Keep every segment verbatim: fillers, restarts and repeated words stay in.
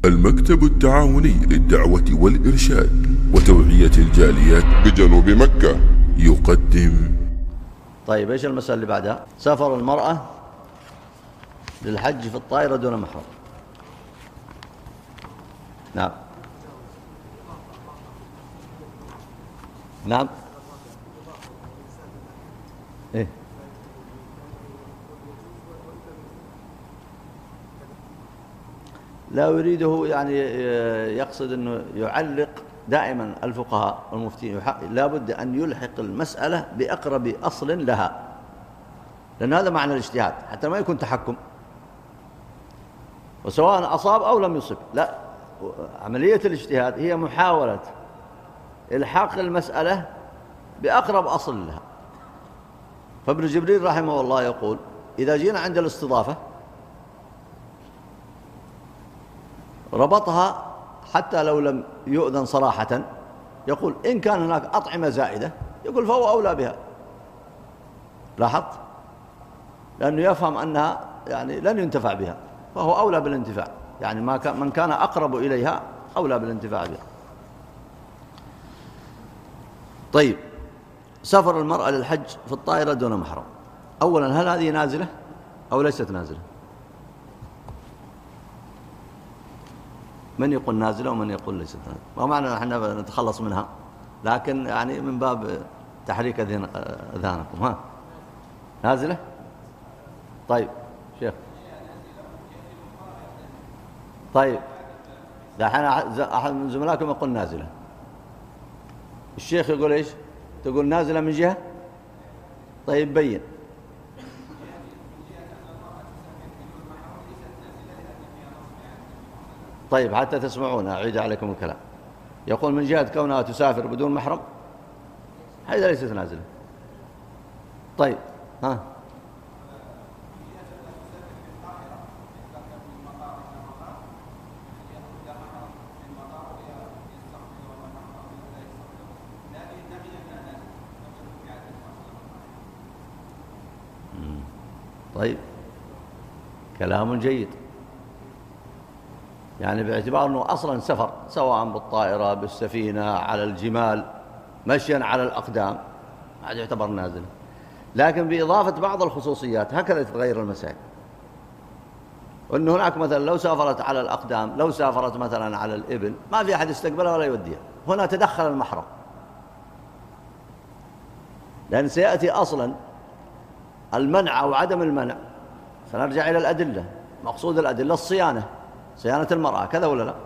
المكتب التعاوني للدعوة والإرشاد وتوعية الجاليات بجنوب مكة يقدم. طيب ايش المسألة اللي بعدها؟ سفر المرأة للحج في الطائرة دون محرم. نعم نعم ايه لا يريده، يعني يقصد أنه يعلق دائما الفقهاء والمفتين لابد أن يلحق المسألة بأقرب أصل لها، لأن هذا معنى الاجتهاد حتى ما يكون تحكم، وسواء أصاب أو لم يصب. لا، عملية الاجتهاد هي محاولة إلحاق المسألة بأقرب أصل لها. فابن جبريل رحمه الله يقول: إذا جينا عند الاستضافة ربطها حتى لو لم يؤذن صراحة، يقول إن كان هناك أطعمة زائدة يقول فهو أولى بها. لاحظت؟ لأنه يفهم أنها يعني لن ينتفع بها، فهو أولى بالانتفاع، يعني ما كان من كان أقرب إليها أولى بالانتفاع بها. طيب، سفر المرأة للحج في الطائرة دون محرم. أولا، هل هذه نازلة أو ليست نازلة؟ من يقول نازلة ومن يقول ليست نازلة؟ ما معنى نحن نتخلص منها، لكن يعني من باب تحريك أذهانكم. ها، نازلة؟ طيب شيخ، طيب دحين أحد من زملائكم يقول نازلة، الشيخ يقول إيش؟ تقول نازلة من جهة؟ طيب بين. طيب حتى تسمعون أعيد عليكم الكلام. يقول من جهة كونها تسافر بدون محرم هذا ليست نازلة. طيب ها، طيب كلام جيد، يعني باعتبار أنه أصلا سفر سواء بالطائرة بالسفينة على الجمال مشيا على الأقدام هذا يعتبر نازل، لكن بإضافة بعض الخصوصيات هكذا تتغير المسائل. وأن هناك مثلا لو سافرت على الأقدام، لو سافرت مثلا على الإبل ما في أحد يستقبلها ولا يوديها، هنا تدخل المحرم، لأن سيأتي أصلا المنع أو عدم المنع. سنرجع إلى الأدلة، مقصود الأدلة الصيانة، صيانة المرأة، كذا ولا لا؟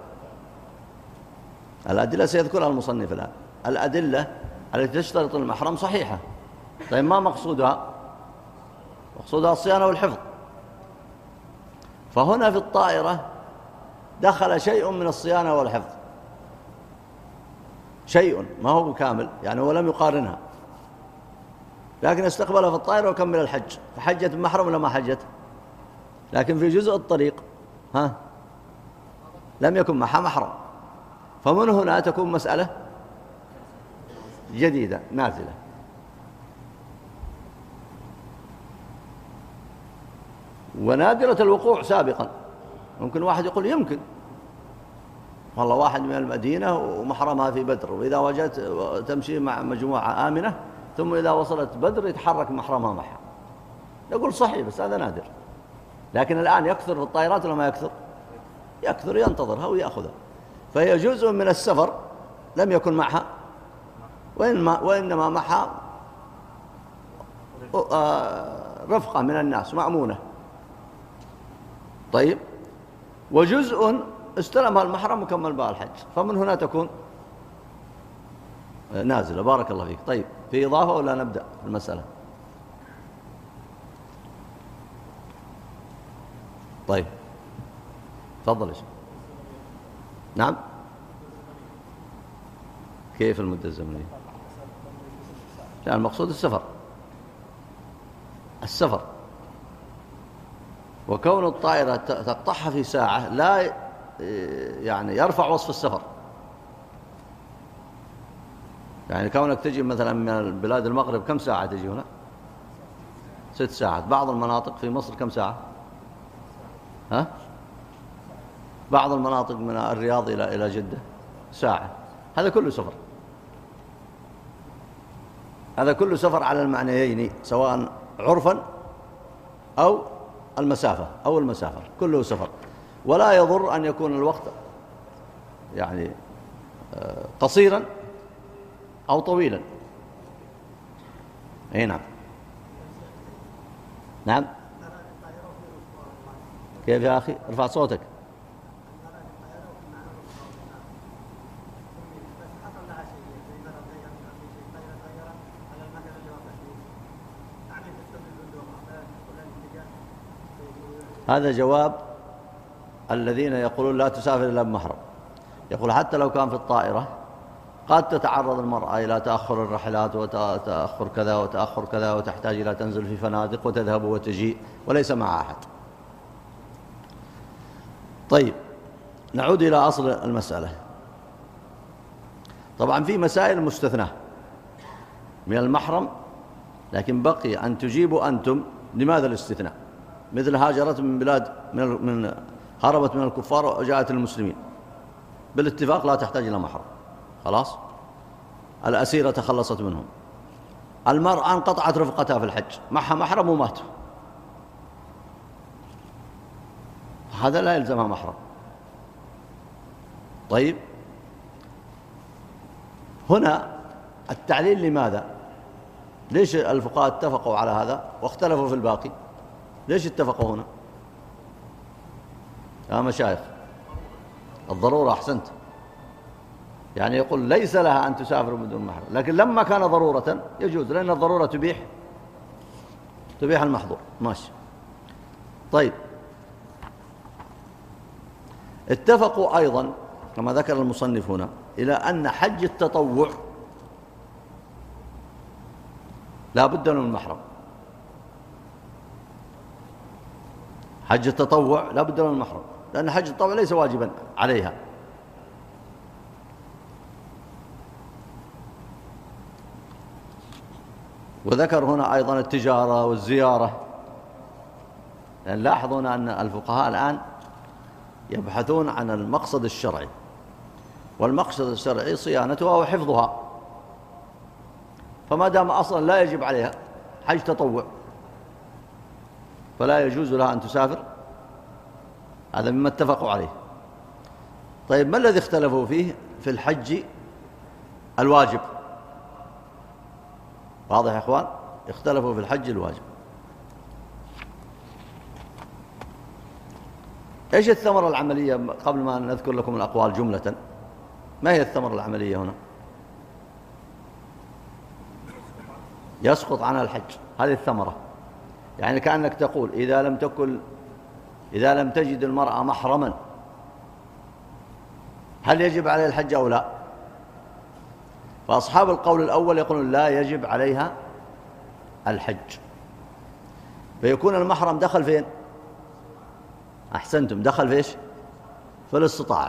الأدلة سيذكرها المصنف الآن، الأدلة التي تشترط المحرم صحيحة. طيب ما مقصودها؟ مقصودها الصيانة والحفظ. فهنا في الطائرة دخل شيء من الصيانة والحفظ، شيء ما هو كامل، يعني هو لم يقارنها، لكن استقبلها في الطائرة وكمل الحج، فحجت بمحرم ولا ما حجت؟ لكن في جزء الطريق ها لم يكن معها محرم، فمن هنا تكون مسألة جديدة نازلة. ونادرة الوقوع سابقا. ممكن واحد يقول يمكن والله واحد من المدينة ومحرمها في بدر، وإذا وجدت تمشي مع مجموعة آمنة ثم إذا وصلت بدر يتحرك محرمها معها، نقول صحيح بس هذا نادر. لكن الآن يكثر في الطائرات ولا ما يكثر؟ يكثر، ينتظرها ويأخذها، فهي جزء من السفر لم يكن معها، وإنما, وإنما معها رفقة من الناس مأمونة. طيب، وجزء استلمها المحرم وكمل بها الحج، فمن هنا تكون نازلة. بارك الله فيك. طيب، في إضافة ولا نبدأ في المسألة؟ طيب تفضل. إيش؟ نعم، كيف المدة الزمنية؟ لا، المقصود السفر، السفر وكون الطائرة تقطعها في ساعة لا يعني يرفع وصف السفر. يعني كونك تجي مثلا من بلاد المغرب كم ساعة تجي هنا؟ ست ساعات. بعض المناطق في مصر كم ساعة؟ ها؟ بعض المناطق من الرياض إلى إلى جدة ساعة، هذا كله سفر، هذا كله سفر على المعنيين سواء عرفا أو المسافة أو المسافة، كله سفر. ولا يضر أن يكون الوقت يعني قصيرا أو طويلا. أي نعم. نعم. كيف يا أخي؟ ارفع صوتك. هذا جواب الذين يقولون لا تسافر إلا بمحرم. يقول حتى لو كان في الطائرة قد تتعرض المرأة إلى تأخر الرحلات وتأخر كذا وتأخر كذا، وتحتاج إلى تنزل في فنادق وتذهب وتجيء وليس مع أحد. طيب نعود إلى أصل المسألة. طبعا في مسائل مستثناة من المحرم، لكن بقي أن تجيبوا أنتم لماذا الاستثناء. مثل هاجرت من بلاد من, من هربت من الكفار وجاءت المسلمين، بالاتفاق لا تحتاج إلى محرم، خلاص الأسيرة تخلصت منهم. المرأة انقطعت رفقتها في الحج، معها محرم وماتوا، هذا لا يلزمها محرم. طيب هنا التعليل لماذا؟ ليش الفقهاء اتفقوا على هذا واختلفوا في الباقي؟ ليش اتفقوا هنا يا مشايخ؟ الضرورة. أحسنت. يعني يقول ليس لها أن تسافر بدون محرم، لكن لما كان ضرورة يجوز، لأن الضرورة تبيح تبيح المحظور. ماشي. طيب اتفقوا أيضا كما ذكر المصنف هنا إلى أن حج التطوع لا بد من المحرم. حج التطوع لا بد من المحرم، لأن حج التطوع ليس واجبا عليها. وذكر هنا أيضا التجارة والزيارة، لأن لاحظون أن الفقهاء الآن يبحثون عن المقصد الشرعي، والمقصد الشرعي صيانتها وحفظها، فما دام أصلا لا يجب عليها حج تطوع فلا يجوز لها أن تسافر. هذا مما اتفقوا عليه. طيب ما الذي اختلفوا فيه في الحج الواجب؟ واضح يا إخوان؟ اختلفوا في الحج الواجب. إيش الثمرة العملية؟ قبل ما نذكر لكم الأقوال جملة، ما هي الثمرة العملية هنا؟ يسقط عنها الحج، هذه الثمرة. يعني كأنك تقول إذا لم تكن إذا لم تجد المرأة محرما هل يجب عليها الحج أو لا؟ فأصحاب القول الأول يقولون لا يجب عليها الحج، فيكون المحرم دخل فين؟ أحسنتم، دخل فيش؟ في الاستطاعة.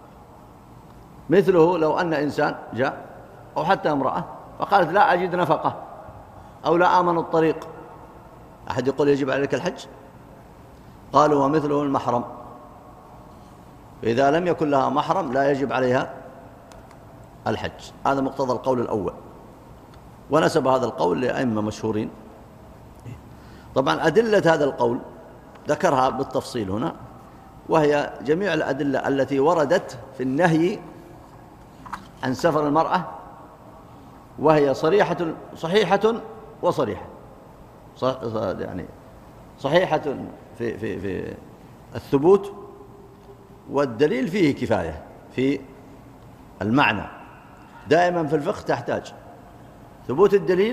مثله لو أن إنسان جاء أو حتى امرأة فقالت لا أجد نفقة أو لا آمن الطريق، أحد يقول يجب عليك الحج؟ قالوا ومثله المحرم، فإذا لم يكن لها محرم لا يجب عليها الحج. هذا مقتضى القول الأول، ونسب هذا القول لأئمة مشهورين. طبعا أدلة هذا القول ذكرها بالتفصيل هنا، وهي جميع الأدلة التي وردت في النهي عن سفر المرأة، وهي صريحة صحيحة وصريحة، يعني صحيحة في في في الثبوت، والدليل فيه كفاية في المعنى. دائما في الفقه تحتاج ثبوت الدليل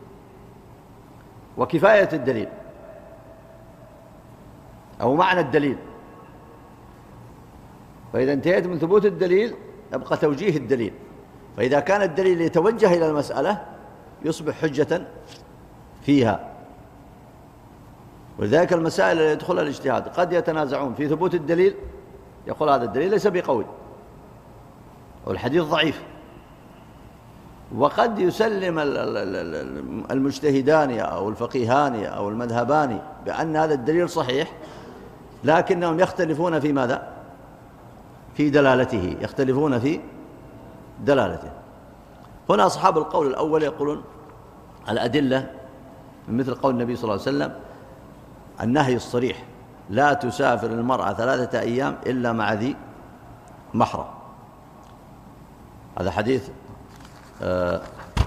وكفاية الدليل أو معنى الدليل. فإذا انتهيت من ثبوت الدليل يبقى توجيه الدليل، فإذا كان الدليل يتوجه إلى المسألة يصبح حجة فيها. ولذلك المسائل التي يدخلها الاجتهاد قد يتنازعون في ثبوت الدليل، يقول هذا الدليل ليس بقوي والحديث ضعيف، وقد يسلم المجتهدان أو الفقيهان أو المذهبان بأن هذا الدليل صحيح، لكنهم يختلفون في ماذا؟ في دلالته، يختلفون في دلالته. هنا أصحاب القول الأول يقولون الأدلة من مثل قول النبي صلى الله عليه وسلم النهي الصريح لا تسافر المرأة ثلاثة أيام إلا مع ذي محرم. هذا حديث آه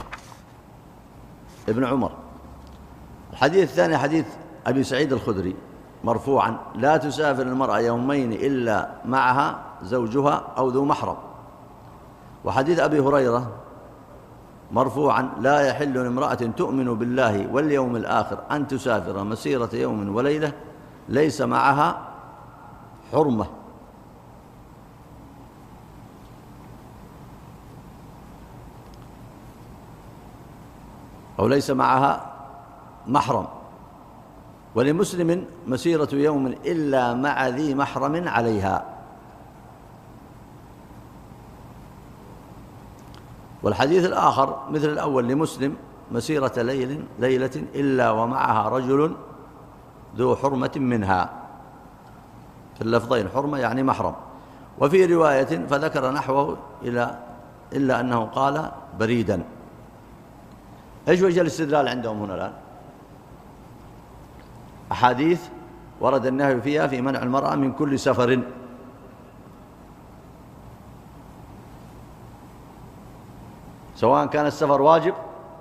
ابن عمر. الحديث الثاني حديث أبي سعيد الخدري مرفوعا لا تسافر المرأة يومين إلا معها زوجها أو ذو محرم. وحديث أبي هريرة مرفوعا لا يحل لامرأة تؤمن بالله واليوم الآخر أن تسافر مسيرة يوم وليلة ليس معها حرمة. أو ليس معها محرم. ولمسلم مسيرة يوم إلا مع ذي محرم عليها. والحديث الآخر مثل الأول لمسلم مسيرة ليل ليلة إلا ومعها رجل ذو حرمة منها، في اللفظين حرمة يعني محرم. وفي رواية فذكر نحوه إلى إلا أنه قال بريدا. إيش وجه الاستدلال عندهم هنا الآن؟ أحاديث ورد النهي فيها في منع المرأة من كل سفر، سواء كان السفر واجب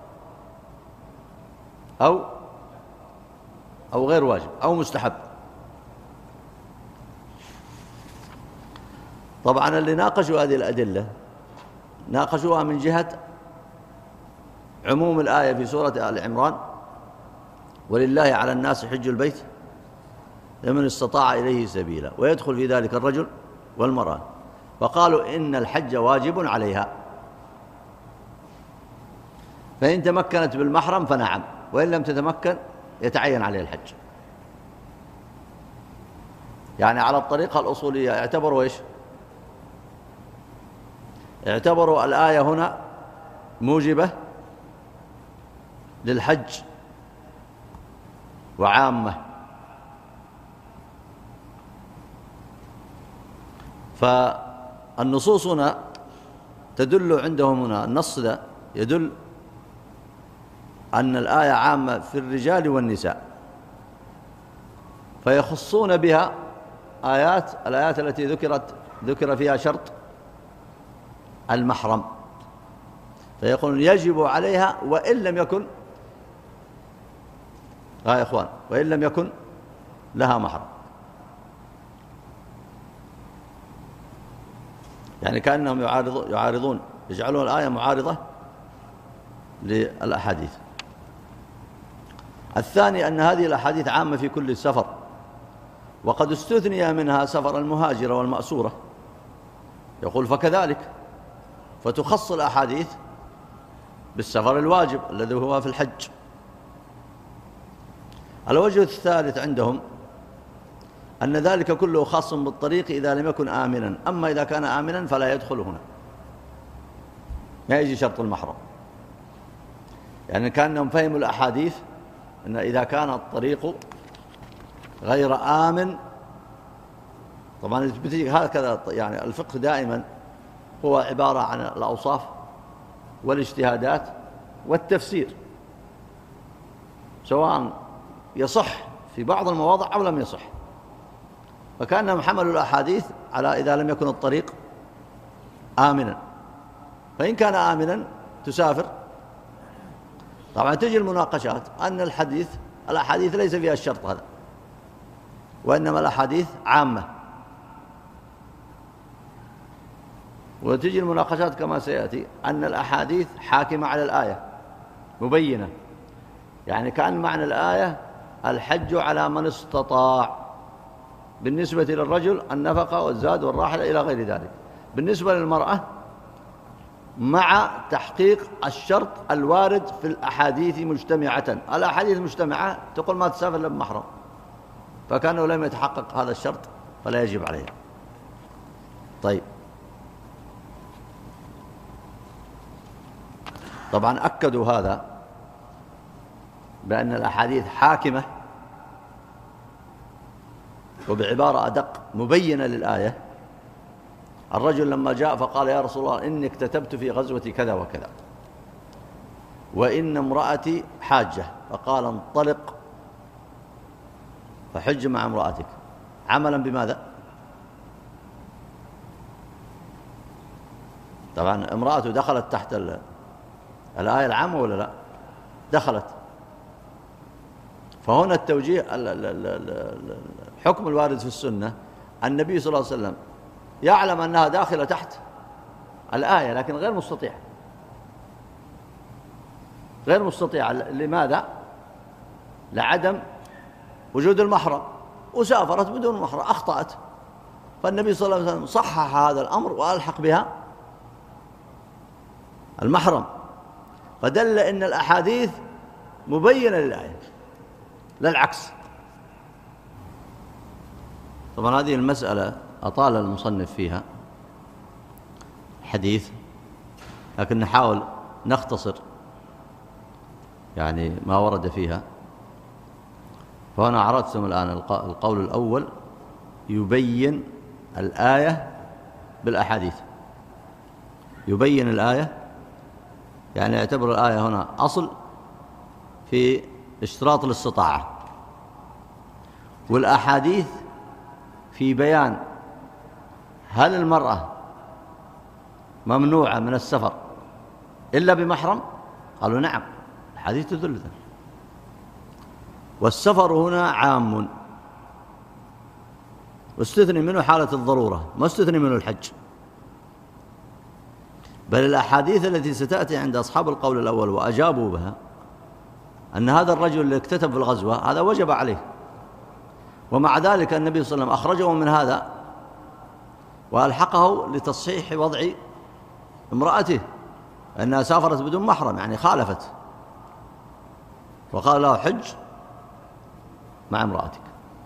أو أو غير واجب أو مستحب. طبعا اللي ناقشوا هذه الأدلة ناقشوها من جهة عموم الآية في سورة آل عمران ولله على الناس حج البيت لمن استطاع إليه سبيلا ويدخل في ذلك الرجل والمرأة، فقالوا إن الحج واجب عليها، فإن تمكنت بالمحرم فنعم، وإن لم تتمكن يتعين عليه الحج. يعني على الطريقة الأصولية اعتبروا إيش؟ اعتبروا الآية هنا موجبة للحج وعامة، فالنصوص هنا تدل عندهم هنا النص ده يدل أن الآية عامة في الرجال والنساء، فيخصون بها آيات الآيات التي ذكرت ذكر فيها شرط المحرم، فيقولون يجب عليها وإن لم يكن ها يا إخوان وإن لم يكن لها محرم. يعني كأنهم يعارضون, يعارضون يجعلون الآية معارضة للأحاديث. الثاني أن هذه الأحاديث عامة في كل سفر، وقد استثني منها سفر المهاجرة والمأسورة، يقول فكذلك فتخص الأحاديث بالسفر الواجب الذي هو في الحج. الوجه الثالث عندهم أن ذلك كله خاص بالطريق إذا لم يكن آمنا، أما إذا كان آمنا فلا يدخل هنا، ما يجي شرط المحرم. يعني كأنهم فهموا الأحاديث أن إذا كان الطريق غير آمن، طبعا بتيجي هكذا، يعني الفقه دائما هو عبارة عن الأوصاف والاجتهادات والتفسير، سواء يصح في بعض المواضع أو لم يصح. فكأنهم حملوا الأحاديث على إذا لم يكن الطريق آمنا، فإن كان آمنا تسافر. طبعا تجي المناقشات أن الحديث الأحاديث ليس فيها الشرط هذا، وإنما الأحاديث عامة، وتجي المناقشات كما سيأتي أن الأحاديث حاكمة على الآية مبينة، يعني كأن معنى الآية الحج على من استطاع، بالنسبة للرجل النفقة والزاد والراحلة إلى غير ذلك. بالنسبة للمرأة مع تحقيق الشرط الوارد في الأحاديث مجتمعة، الأحاديث مجتمعة تقول ما تسافر إلا بمحرم، فكانه لم يتحقق هذا الشرط فلا يجب عليها. طيب، طبعا أكدوا هذا بأن الأحاديث حاكمة وبعبارة أدق مبينة للآية، الرجل لما جاء فقال يا رسول الله إني اكتتبت في غزوة كذا وكذا وإن امرأتي حاجة، فقال انطلق فحج مع امرأتك، عملا بماذا؟ طبعا امرأته دخلت تحت الآية العامة ولا لا؟ دخلت. فهنا التوجيه الحكم الوارد في السنة، النبي صلى الله عليه وسلم يعلم أنها داخلة تحت الآية لكن غير مستطيع، غير مستطيع. لماذا؟ لعدم وجود المحرم، وسافرت بدون محرم، أخطأت، فالنبي صلى الله عليه وسلم صحح هذا الأمر وألحق بها المحرم، فدل إن الأحاديث مبينة للآية لا العكس. طبعا هذه المسألة أطال المصنف فيها حديث، لكن نحاول نختصر يعني ما ورد فيها. فأنا عرضتم الآن القول الأول يبين الآية بالأحاديث، يبين الآية يعني يعتبر الآية هنا أصل في اشتراط الاستطاعة، والأحاديث في بيان هل المرأة ممنوعة من السفر إلا بمحرم؟ قالوا نعم، الحديث تدل ذلك. والسفر هنا عام واستثني منه حالة الضرورة، ما استثني منه الحج. بل الأحاديث التي ستأتي عند أصحاب القول الأول وأجابوا بها أن هذا الرجل اللي اكتتب في الغزوة هذا وجب عليه، ومع ذلك النبي صلى الله عليه وسلم أخرجه من هذا وألحقه لتصحيح وضع امرأته أنها سافرت بدون محرم، يعني خالفت، وقال له حج مع امرأتك.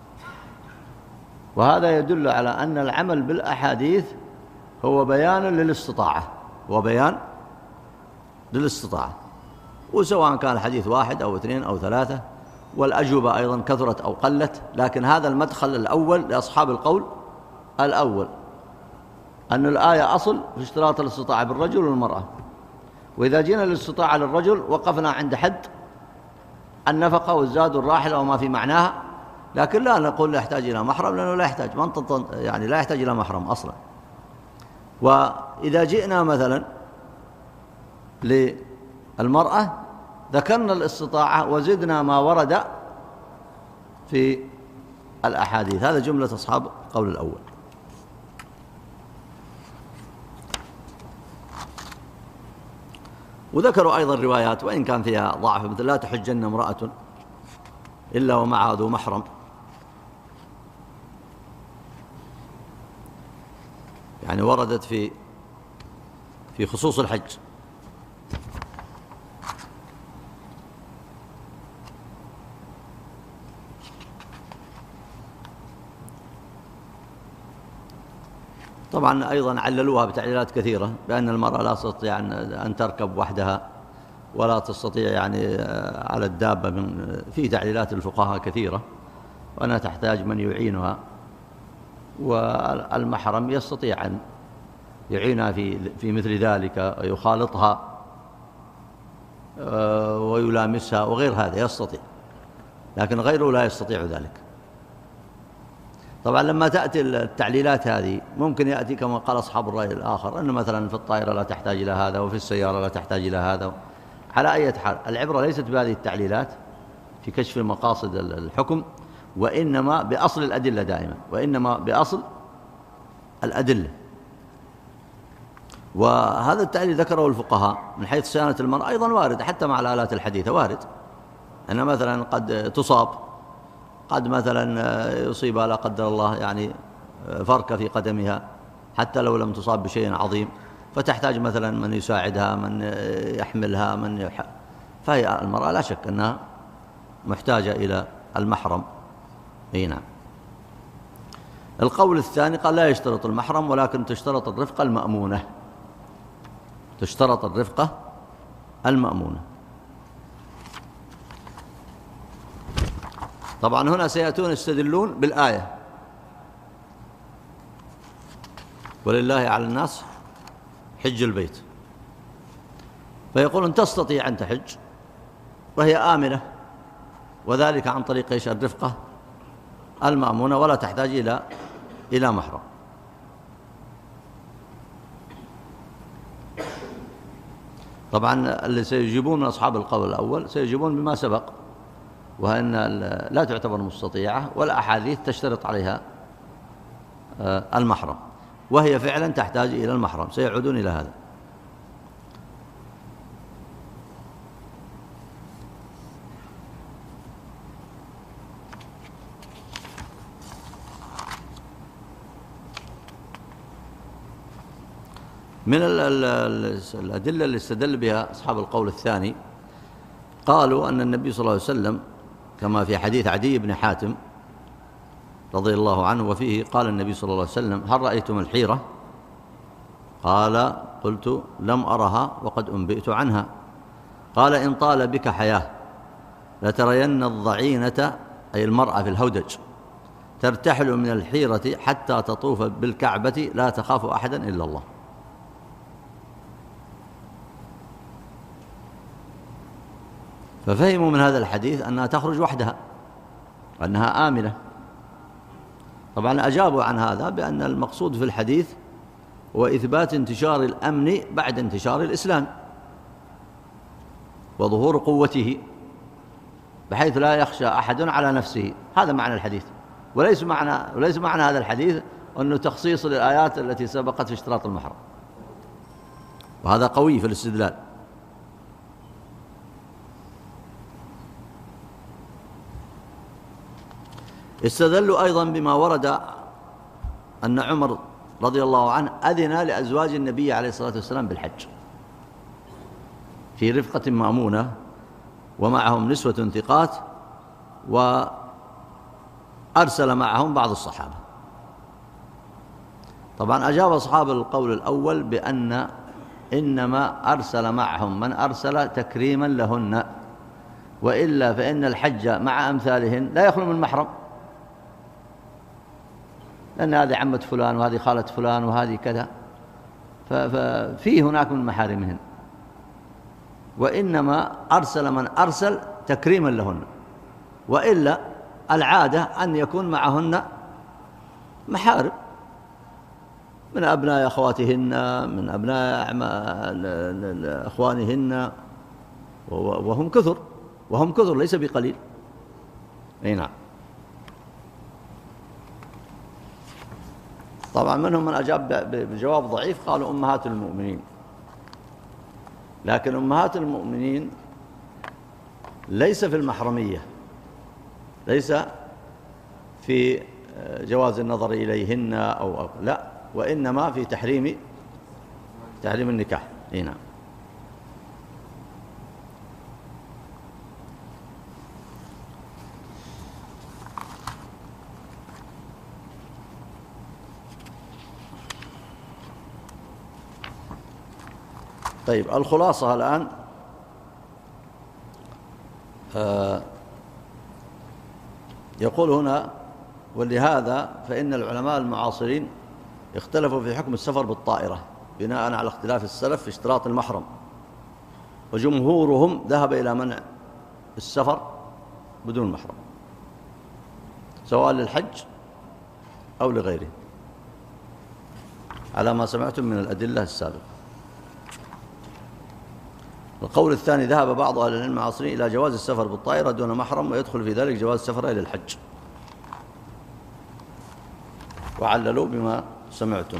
وهذا يدل على أن العمل بالأحاديث هو بيان للاستطاعة، وبيان للاستطاعة، وسواء كان الحديث واحد أو اثنين أو ثلاثة، والأجوبة أيضا كثرت أو قلت، لكن هذا المدخل الأول لأصحاب القول الأول أن الآية أصل في اشتراط الاستطاعة بالرجل والمرأة. وإذا جينا للاستطاعة للرجل وقفنا عند حد النفقة والزاد والراحلة وما في معناها، لكن لا نقول لا يحتاج إلى محرم، لأنه لا يحتاج يعني لا يحتاج إلى محرم أصلا. وإذا جئنا مثلا للمرأة ذكرنا الاستطاعة وزدنا ما ورد في الأحاديث، هذا جملة أصحاب القول الأول. وذكروا أيضا روايات وإن كان فيها ضعف، مثل لا تحجن امرأة إلا ومعها ذو محرم، يعني وردت في في خصوص الحج. طبعا أيضا عللوها بتعليلات كثيرة بأن المرأة لا تستطيع أن تركب وحدها ولا تستطيع يعني على الدابة، من في تعليلات الفقهاء كثيرة، وأنها تحتاج من يعينها، والمحرم يستطيع أن يعينها في في مثل ذلك، يخالطها ويلامسها وغير هذا يستطيع، لكن غيره لا يستطيع ذلك. طبعا لما تأتي التعليلات هذه ممكن يأتي كما قال أصحاب الرأي الآخر، أن مثلا في الطائرة لا تحتاج إلى هذا، وفي السيارة لا تحتاج إلى هذا. على أي حال العبرة ليست بهذه التعليلات في كشف مقاصد الحكم، وإنما بأصل الأدلة دائما، وإنما بأصل الأدلة. وهذا التعليل ذكره الفقهاء من حيث صيانة المرأة أيضا وارد، حتى مع الآلات الحديثة وارد، أن مثلا قد تصاب، قد مثلا يصيبها لا قدر الله يعني فركة في قدمها حتى لو لم تصاب بشيء عظيم، فتحتاج مثلا من يساعدها، من يحملها، من يح... فهي المرأة لا شك أنها محتاجة إلى المحرم. أي نعم. القول الثاني قال لا يشترط المحرم، ولكن تشترط الرفقة المأمونة، تشترط الرفقة المأمونة. طبعا هنا سيأتون يستدلون بالآية ولله على الناس حج البيت، فيقول أن تستطيع أن تحج وهي آمنة، وذلك عن طريق إيش؟ الرفقة المأمونة، ولا تحتاج إلى إلى محرم. طبعا اللي سيجيبون من أصحاب القول الأول سيجيبون بما سبق، وأن لا تعتبر مستطيعة، والأحاديث تشترط عليها المحرم، وهي فعلا تحتاج إلى المحرم، سيعودون إلى هذا. من الأدلة اللي استدل بها أصحاب القول الثاني، قالوا أن النبي صلى الله عليه وسلم كما في حديث عدي بن حاتم رضي الله عنه، وفيه قال النبي صلى الله عليه وسلم: هل رأيتم الحيرة؟ قال: قلت: لم أرها وقد أنبئت عنها. قال: إن طال بك حياة لترين الضعينة، أي المرأة في الهودج، ترتحل من الحيرة حتى تطوف بالكعبة لا تخاف أحدا إلا الله. ففهموا من هذا الحديث أنها تخرج وحدها وأنها آمنة. طبعا أجابوا عن هذا بأن المقصود في الحديث هو إثبات انتشار الأمن بعد انتشار الإسلام وظهور قوته، بحيث لا يخشى أحد على نفسه. هذا معنى الحديث، وليس معنى وليس معنى هذا الحديث أنه تخصيص للآيات التي سبقت في اشتراط المحرم، وهذا قوي في الاستدلال. استدلوا أيضا بما ورد أن عمر رضي الله عنه أذن لأزواج النبي عليه الصلاة والسلام بالحج في رفقة مأمونة ومعهم نسوة ثقات، وأرسل معهم بعض الصحابة. طبعا أجاب أصحاب القول الأول بأن إنما أرسل معهم من أرسل تكريما لهن، وإلا فإن الحج مع أمثالهن لا يخلو من محرم، لأن هذه عمة فلان وهذه خالة فلان وهذه كذا، ففي هناك من محارمهن، وإنما أرسل من أرسل تكريما لهن، وإلا العادة أن يكون معهن محارم من أبناء أخواتهن، من أبناء أخوانهن، وهم كثر وهم كثر ليس بقليل. أي نعم. طبعا منهم من أجاب بجواب ضعيف، قالوا أمهات المؤمنين، لكن أمهات المؤمنين ليس في المحرمية، ليس في جواز النظر إليهن أو, أو لا، وإنما في تحريم تحريم النكاح. أي نعم. طيب، الخلاصة الآن آه يقول هنا: ولهذا فإن العلماء المعاصرين اختلفوا في حكم السفر بالطائرة بناء على اختلاف السلف في اشتراط المحرم، وجمهورهم ذهب إلى منع السفر بدون محرم سواء للحج أو لغيره، على ما سمعتم من الأدلة السابقة. القول الثاني: ذهب بعض أهل العلم المعاصرين إلى جواز السفر بالطائرة دون محرم، ويدخل في ذلك جواز السفر إلى الحج، وعللوا بما سمعتم.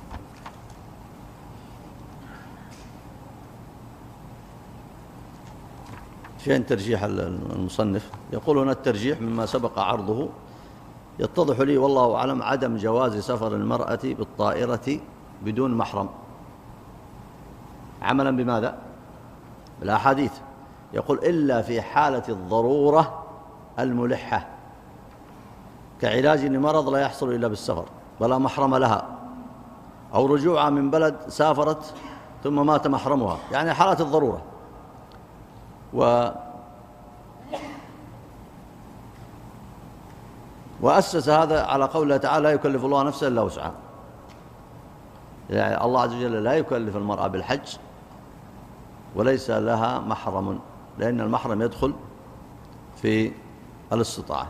فين ترجيح المصنف؟ يقول هنا: الترجيح مما سبق عرضه يتضح لي والله أعلم عدم جواز سفر المرأة بالطائرة بدون محرم، عملا بماذا؟ بالأحاديث. يقول: إلا في حالة الضرورة الملحة، كعلاج لمرض لا يحصل إلا بالسفر ولا محرم لها، أو رجوعها من بلد سافرت ثم مات محرمها، يعني حالة الضرورة. و وأسس هذا على قوله تعالى: لا يكلف الله نفسا إلا وسعها. يعني الله عز وجل لا يكلف المرأة بالحج وليس لها محرم، لأن المحرم يدخل في الاستطاعة.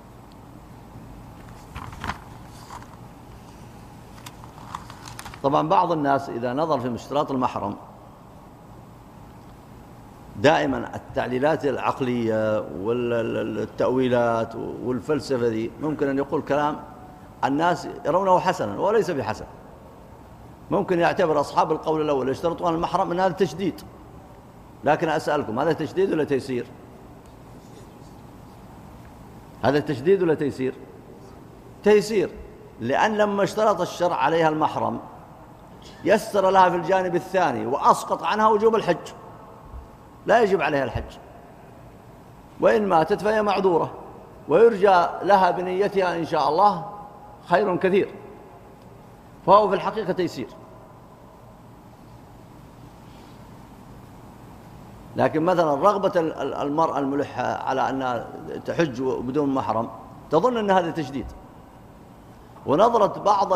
طبعا بعض الناس إذا نظر في مشتريات المحرم دائما التعليلات العقلية والتأويلات والفلسفة دي ممكن أن يقول كلام الناس يرونه حسنا وليس بحسن. ممكن يعتبر أصحاب القول الأول يشترطون المحرم أن هذا تشديد، لكن أسألكم هذا تشديد ولا تيسير؟ هذا تشديد ولا تيسير؟ تيسير، لأن لما اشترط الشرع عليها المحرم يسر لها في الجانب الثاني وأسقط عنها وجوب الحج، لا يجب عليها الحج، وإن ماتت فهي معذورة ويرجى لها بنيتها إن شاء الله خير كثير، فهو في الحقيقة تيسير. لكن مثلا رغبة المرأة الملحة على أنها تحج بدون محرم تظن أن هذا تشديد، ونظرة بعض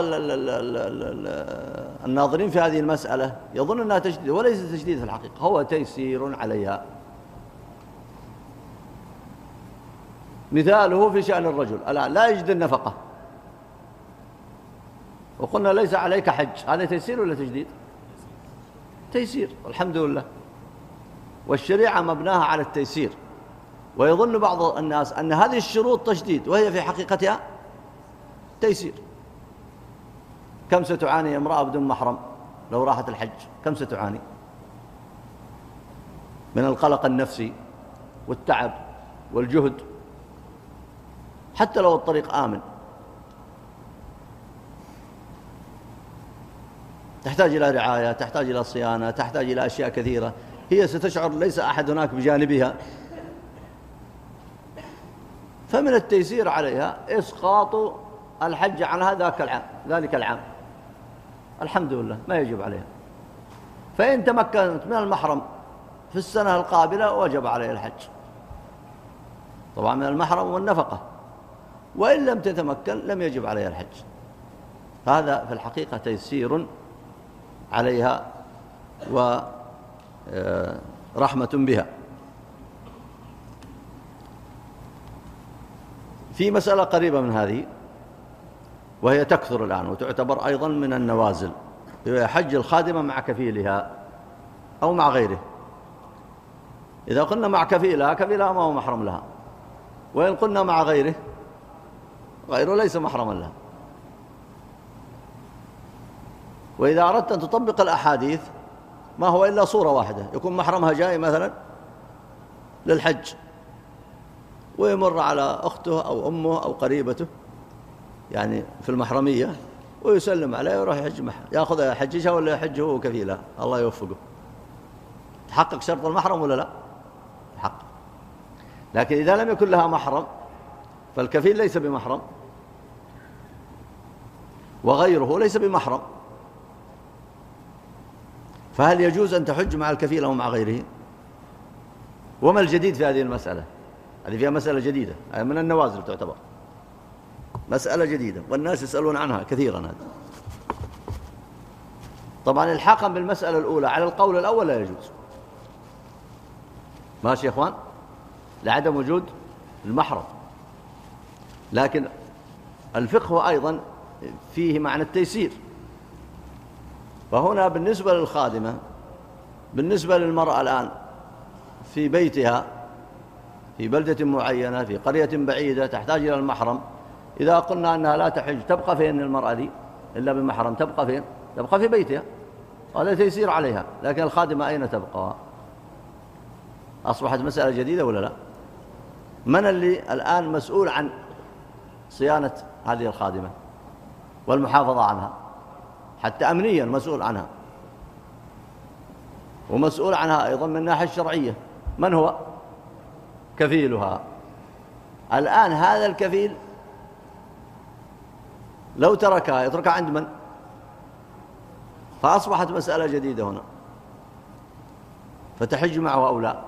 الناظرين في هذه المسألة يظن أنها تشديد وليس تشديد في الحقيقة، هو تيسير عليها. مثاله في شأن الرجل الآن لا يجد النفقة وقلنا ليس عليك حج، هذا تيسير ولا تشديد؟ تيسير والحمد لله، والشريعة مبناها على التيسير. ويظن بعض الناس أن هذه الشروط تشديد وهي في حقيقتها تيسير. كم ستعاني امرأة بدون محرم لو راحت الحج؟ كم ستعاني من القلق النفسي والتعب والجهد، حتى لو الطريق آمن تحتاج إلى رعاية، تحتاج إلى صيانة، تحتاج إلى أشياء كثيرة، هي ستشعر ليس أحد هناك بجانبها. فمن التيسير عليها إسقاط الحج عنها ذاك العام ذلك العام، الحمد لله ما يجب عليها. فإن تمكنت من المحرم في السنة القابلة وجب عليها الحج، طبعا من المحرم والنفقة، وإن لم تتمكن لم يجب عليها الحج. هذا في الحقيقة تيسير عليها ورحمة بها. في مسألة قريبة من هذه وهي تكثر الآن وتعتبر أيضا من النوازل، هي حج الخادمة مع كفيلها أو مع غيره. إذا قلنا مع كفيلها، كفيلها ما هو محرم لها، وإن قلنا مع غيره، غيره ليس محرما لها. وإذا أردت أن تطبق الأحاديث ما هو إلا صورة واحدة، يكون محرمها جاي مثلا للحج ويمر على أخته أو أمه أو قريبته يعني في المحرمية ويسلم عليه ويروح يحج معها، يأخذها يحججها ولا يحجه هو كفيلها، الله يوفقه. تحقق شرط المحرم ولا لا؟ تحقق. لكن إذا لم يكن لها محرم فالكفيل ليس بمحرم وغيره ليس بمحرم، فهل يجوز أن تحج مع الكفيل أو مع غيره؟ وما الجديد في هذه المسألة؟ هذه فيها مسألة جديدة من النوازل، تعتبر مسألة جديدة والناس يسألون عنها كثيرا. هذا طبعا الحاقا بالمسألة الأولى على القول الأول لا يجوز، ماشي يا إخوان، لعدم وجود المحرم. لكن الفقه أيضا فيه معنى التيسير. فهنا بالنسبة للخادمة، بالنسبة للمرأة الآن في بيتها في بلدة معينة في قرية بعيدة تحتاج إلى المحرم، إذا قلنا أنها لا تحج تبقى فين المرأة دي إلا بمحرم؟ تبقى فين؟ تبقى في بيتها، هذا تيسير عليها. لكن الخادمة أين تبقى؟ أصبحت مسألة جديدة ولا لا؟ من اللي الآن مسؤول عن صيانة هذه الخادمة والمحافظة عنها، حتى أمنيا مسؤول عنها ومسؤول عنها أيضا من الناحية الشرعية؟ من هو؟ كفيلها. الآن هذا الكفيل لو تركها يتركها عند من؟ فأصبحت مسألة جديدة هنا، فتحج معه أو لا؟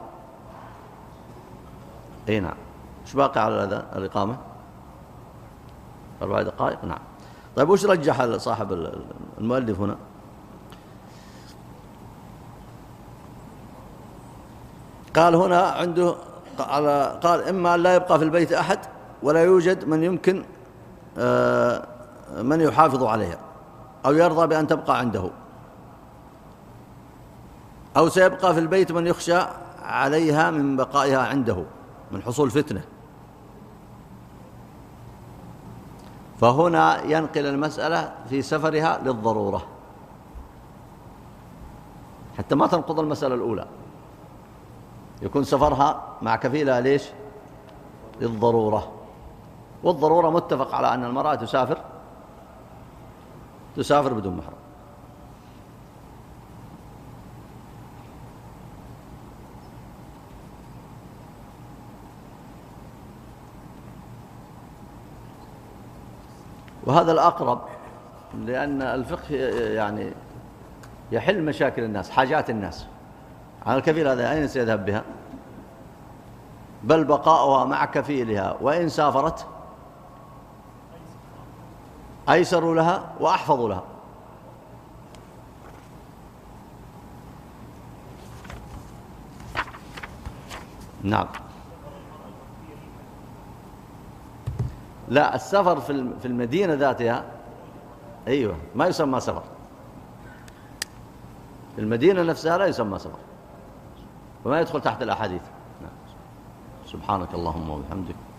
أي نعم. إيش باقي على الإقامة؟ أربع دقائق. نعم. طيب وش رجح صاحب المؤلف هنا؟ قال هنا عنده قال إما أن لا يبقى في البيت أحد ولا يوجد من يمكن من يحافظ عليها أو يرضى بأن تبقى عنده، أو سيبقى في البيت من يخشى عليها من بقائها عنده من حصول فتنة. فهنا ينقل المسألة في سفرها للضرورة حتى ما تنقض المسألة الأولى، يكون سفرها مع كفيلها ليش؟ للضرورة. والضرورة متفق على أن المرأة تسافر تسافر بدون محرم. وهذا الأقرب، لأن الفقه يعني يحل مشاكل الناس، حاجات الناس. على الكفيل هذا أين سيذهب بها؟ بل بقاؤها مع كفيلها وإن سافرت أيسر لها وأحفظ لها. نعم. لا، السفر في المدينة ذاتها أيوة ما يسمى سفر، المدينة نفسها لا يسمى سفر وما يدخل تحت الأحاديث. نعم. سبحانك اللهم وبحمدك